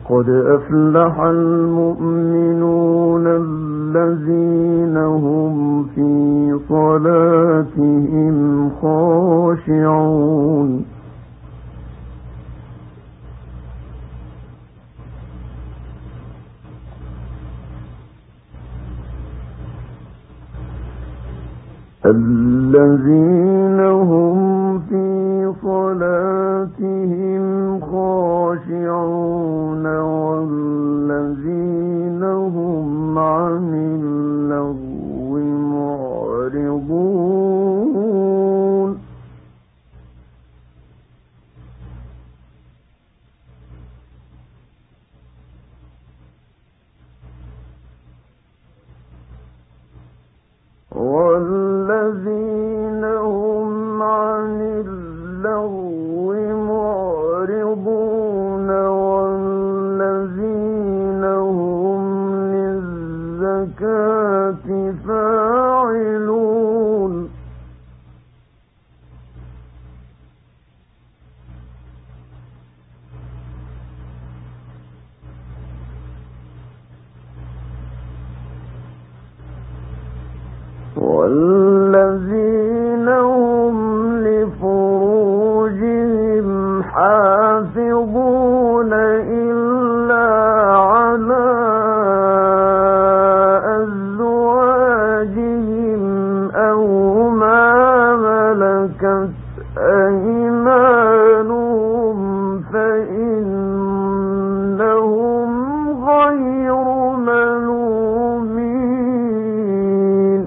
قد أفلح المؤمنون الذين هم في صلاتهم خاشعون الذين هم في صلاتهم خاشعون والذين هم عن اللغو معرضون والذين هم عن اللغو معرضون والذين هم للزكاة فاعلون والذين هم لفروجهم حافظون إلا على أزواجهم أو ما ملكت أيمانهم فإنهم غير ملومين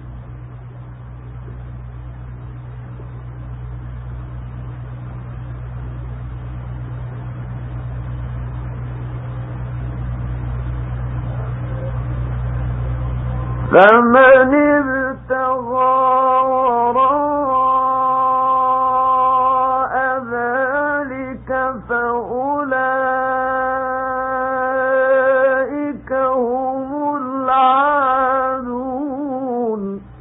فمن ابتغى وراء ذلك فأولئك هم العادون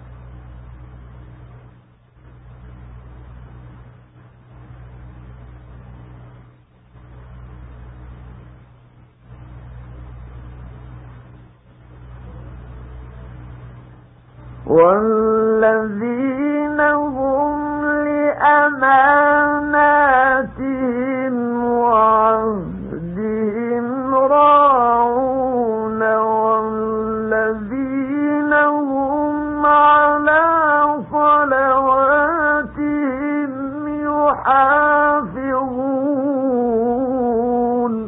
والذين هم لأماناتهم وعهدهم راعون والذين هم على صلواتهم يحافظون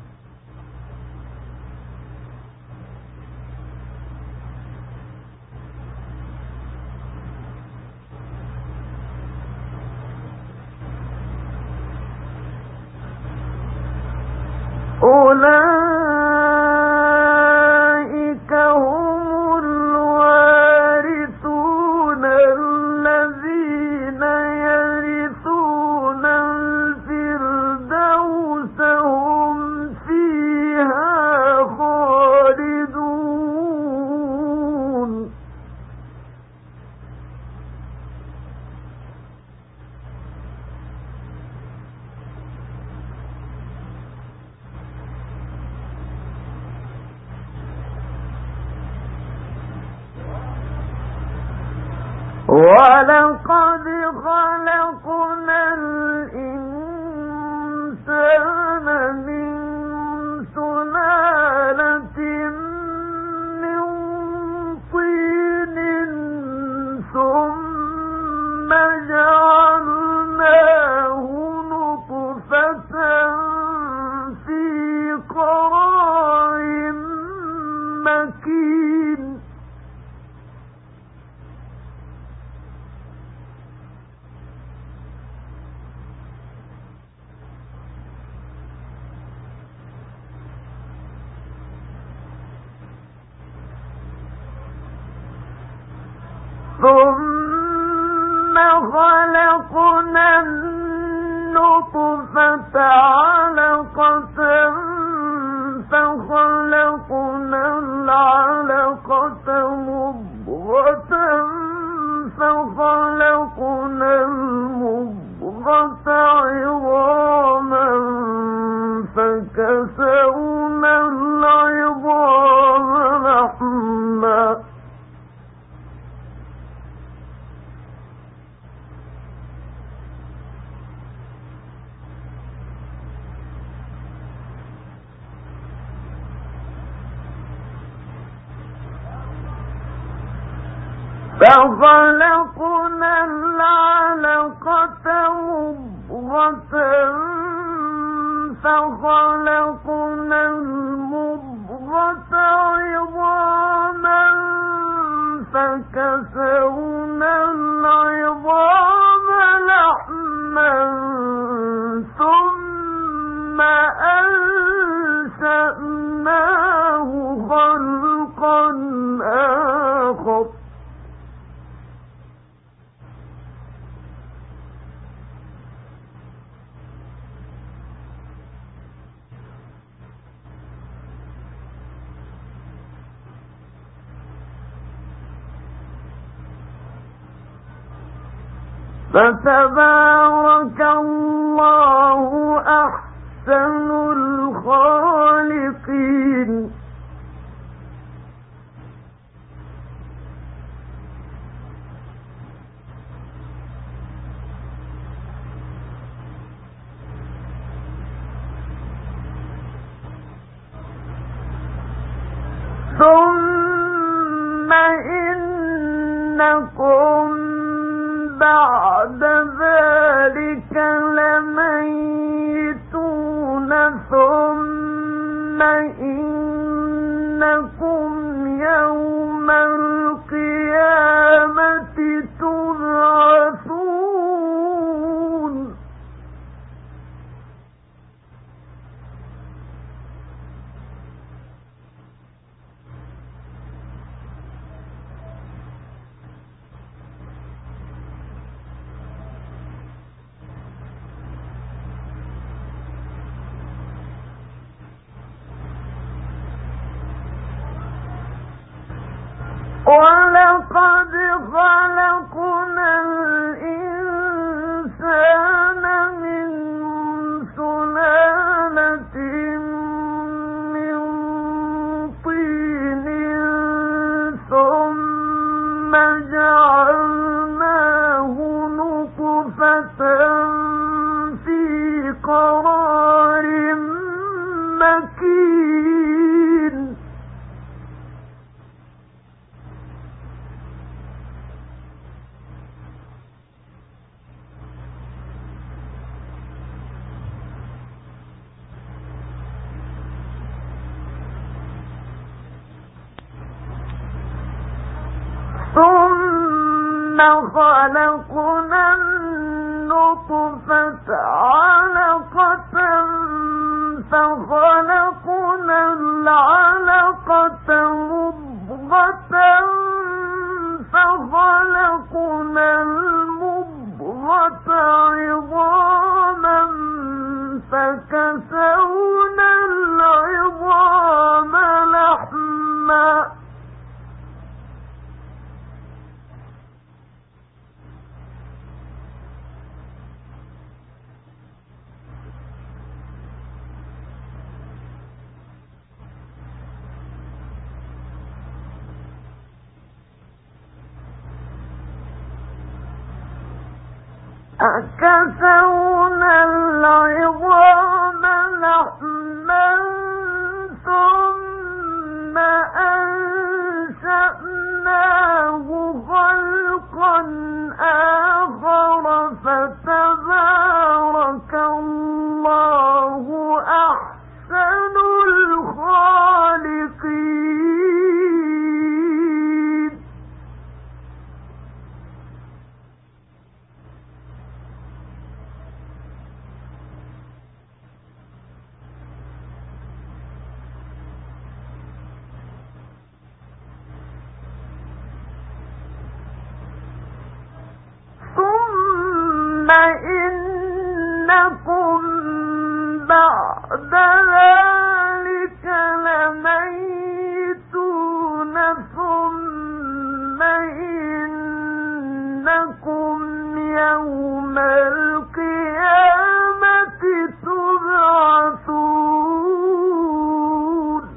أولئك هم الوارثون الذين يرثون الفردوس هم فيها خالدون ولقد خلقنا الإنسان من سلالة من طين ثم جعلناه نطفة في قرار مكين ثم خلقنا النطفة علقة فخلقنا العلقة مضغة فخلقنا المضغة عظاما فكسونا فخلقنا العلقة مضغة فخلقنا المضغة عظاما فكسونا العظام لحما ثم أنشأناه خلقا آخر فتبارك الله أحسن الخالقين ثم إنكم بعد ذلك لميتون ثم إنكم يوم القيامة تبعثون ولقد خلقنا الإنسان من سلالة من طين ثم جعلناه نطفة في قرار مكين ثم خلقنا النطفة علقة فخلقنا العلقة مضغة فخلقنا المضغة عظاما فكسونا العظام لحما كسونا العظام لحما ثم أنشأناه خلقا آخر فتبارك الله أحسن الخالقين ثم إنكم بعد ذلك لميتون ثم إنكم يوم القيامة تبعثون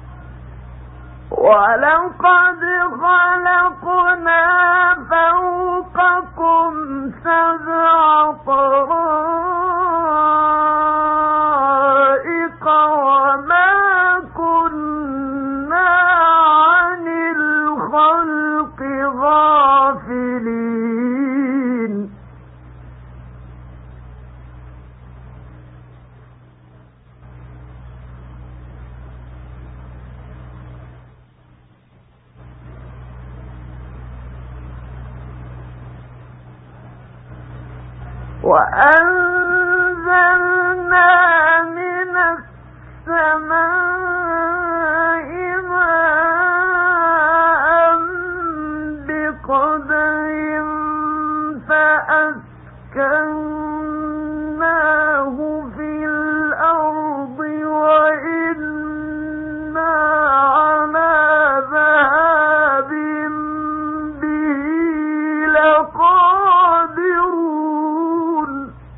ولقد خلقنا فوقكم لكم سبع طرائق وما كنا عن الخلق غافلين وأنزلنا من السماء ماء بقدر فأسكناه في الأرض وإنا على ذهاب به لقادرون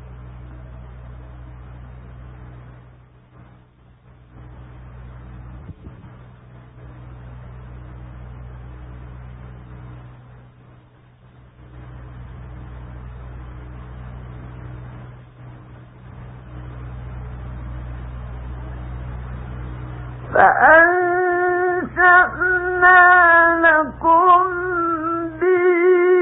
فأنشأنا لكم به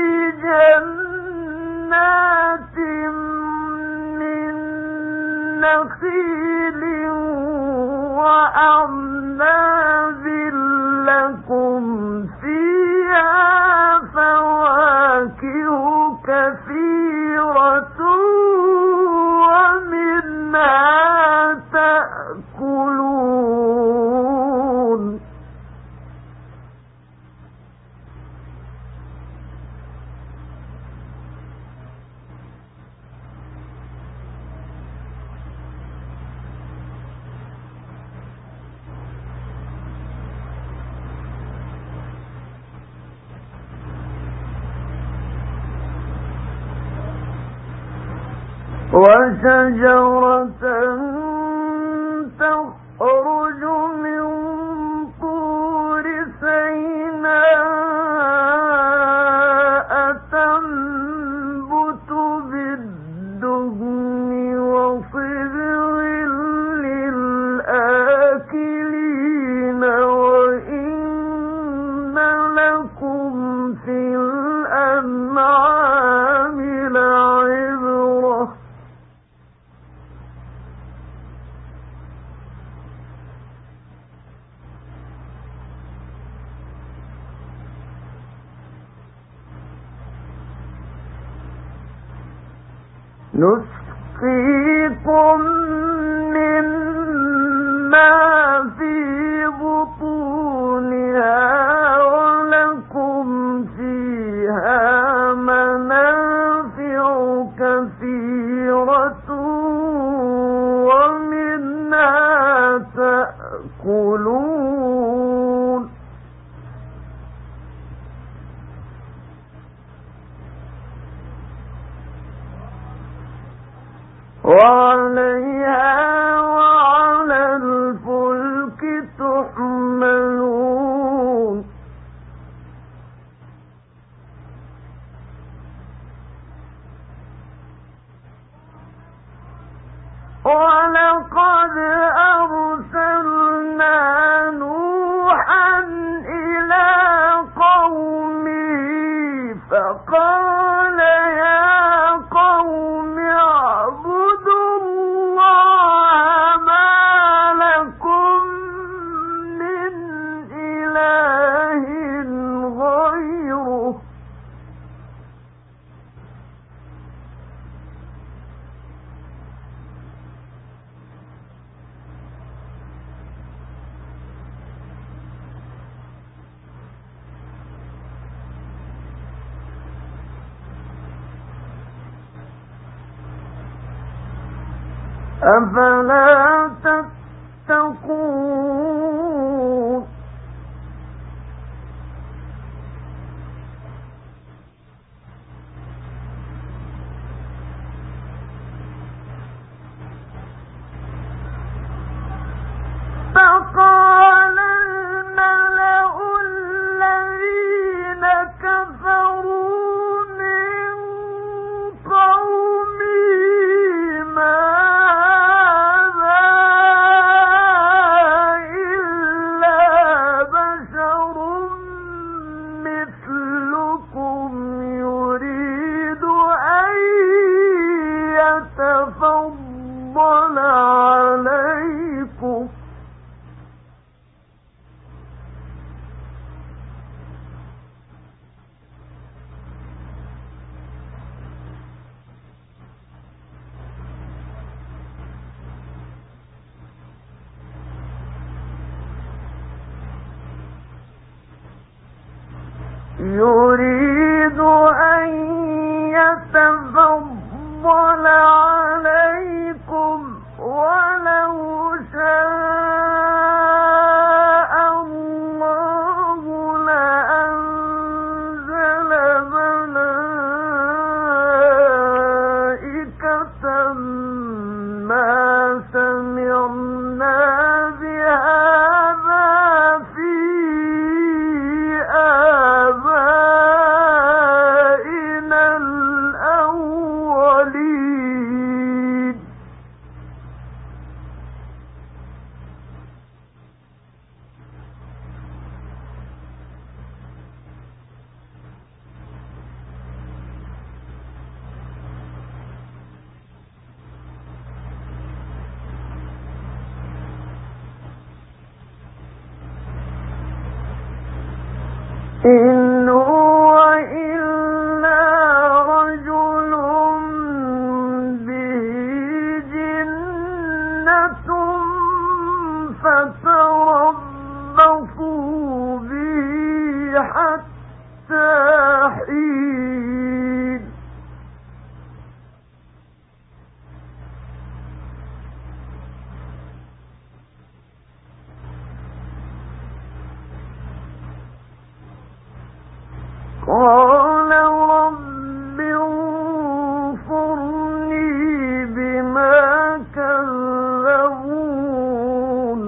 جنات من نخيل وأعناب لكم فيها فواكه كثيرة ومنها تأكلون وشجرة تخرج من طور سيناء تنبت بالدهن وصبغ للآكلين وإن لكم في الأنعام لعبرة نسقيكم مما في بطونها ولكم فيها منافع كثيرة ومنها تأكلون وعليها وعلى الفلك تحملون ولقد أرسلنا نوحا إلى قومه فقال يا قوم اعبدوا الله ما لكم من إله غيره أفلا تتقون فقال الملأ الذين كفروا من تفضل عليكم يريد أن يتفضل عليكم ولو شاء الله لأنزل ملائكة ما سمعنا بهذا في آبائنا الأولين إن هو إلا رجل به جنة فتربصوا به حتى حين قال رب انصرني بما كذبون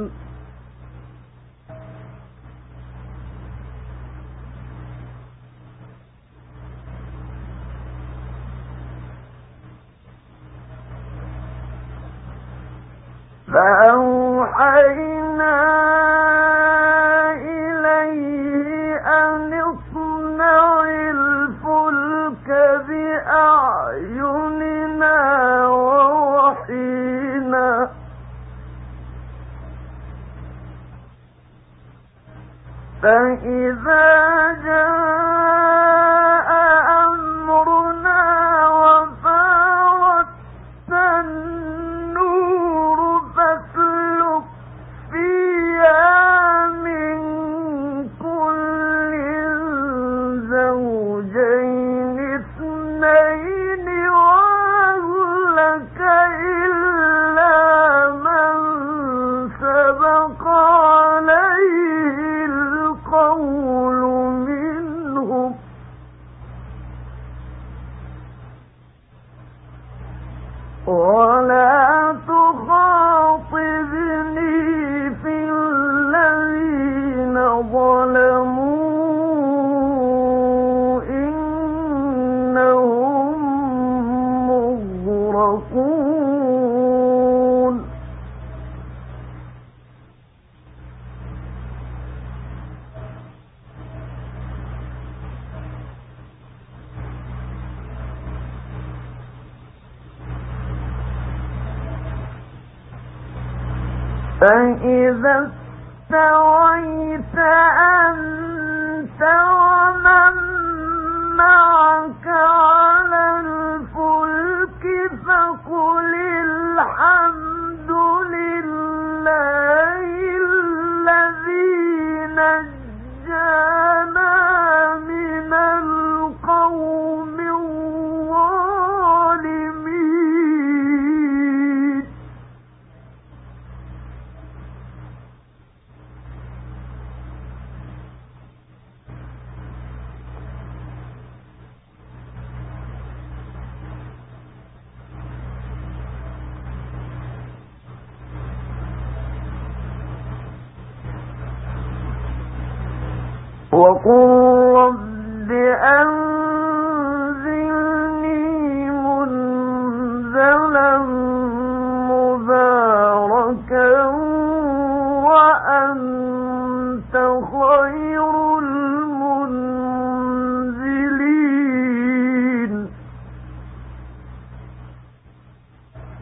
فأوحينا إليه أن اصنع الفلك بأعيننا ووحينا فإذا جاء أمرنا وفارت النور فاسلك فيها من كل زوجين اثنين وأهلك إلا من سبق عليه القول منهم ولا تخاطبني في الذين ظلموا إنهم مغرقون فإذا استويت أنت ومن معك على الفلك فقل الحمد لله الذي نجانا من القوم الظالمين وقل رب أنزلني منزلا مباركا وأنت خير المنزلين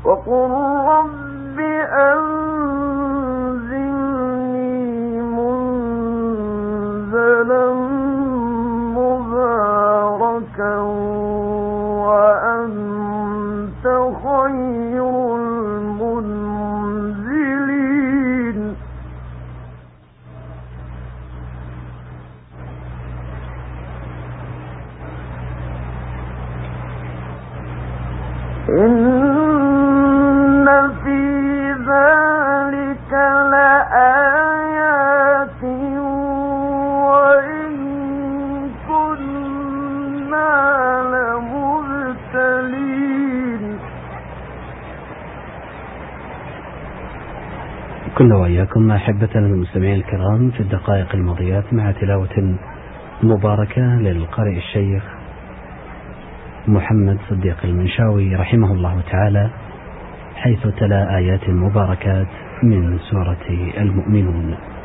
وقل رب أنزلني منزلا مباركا وأنت خير المنزلين. إن في ذلك لآيات وإن كنا لمبتلين. كنا وإياكم أحبتنا المستمعين الكرام في الدقائق الماضيات مع تلاوة مباركة للقارئ الشيخ محمد صديق المنشاوي رحمه الله تعالى، حيث تلا آيات مباركات من سورة المؤمنون.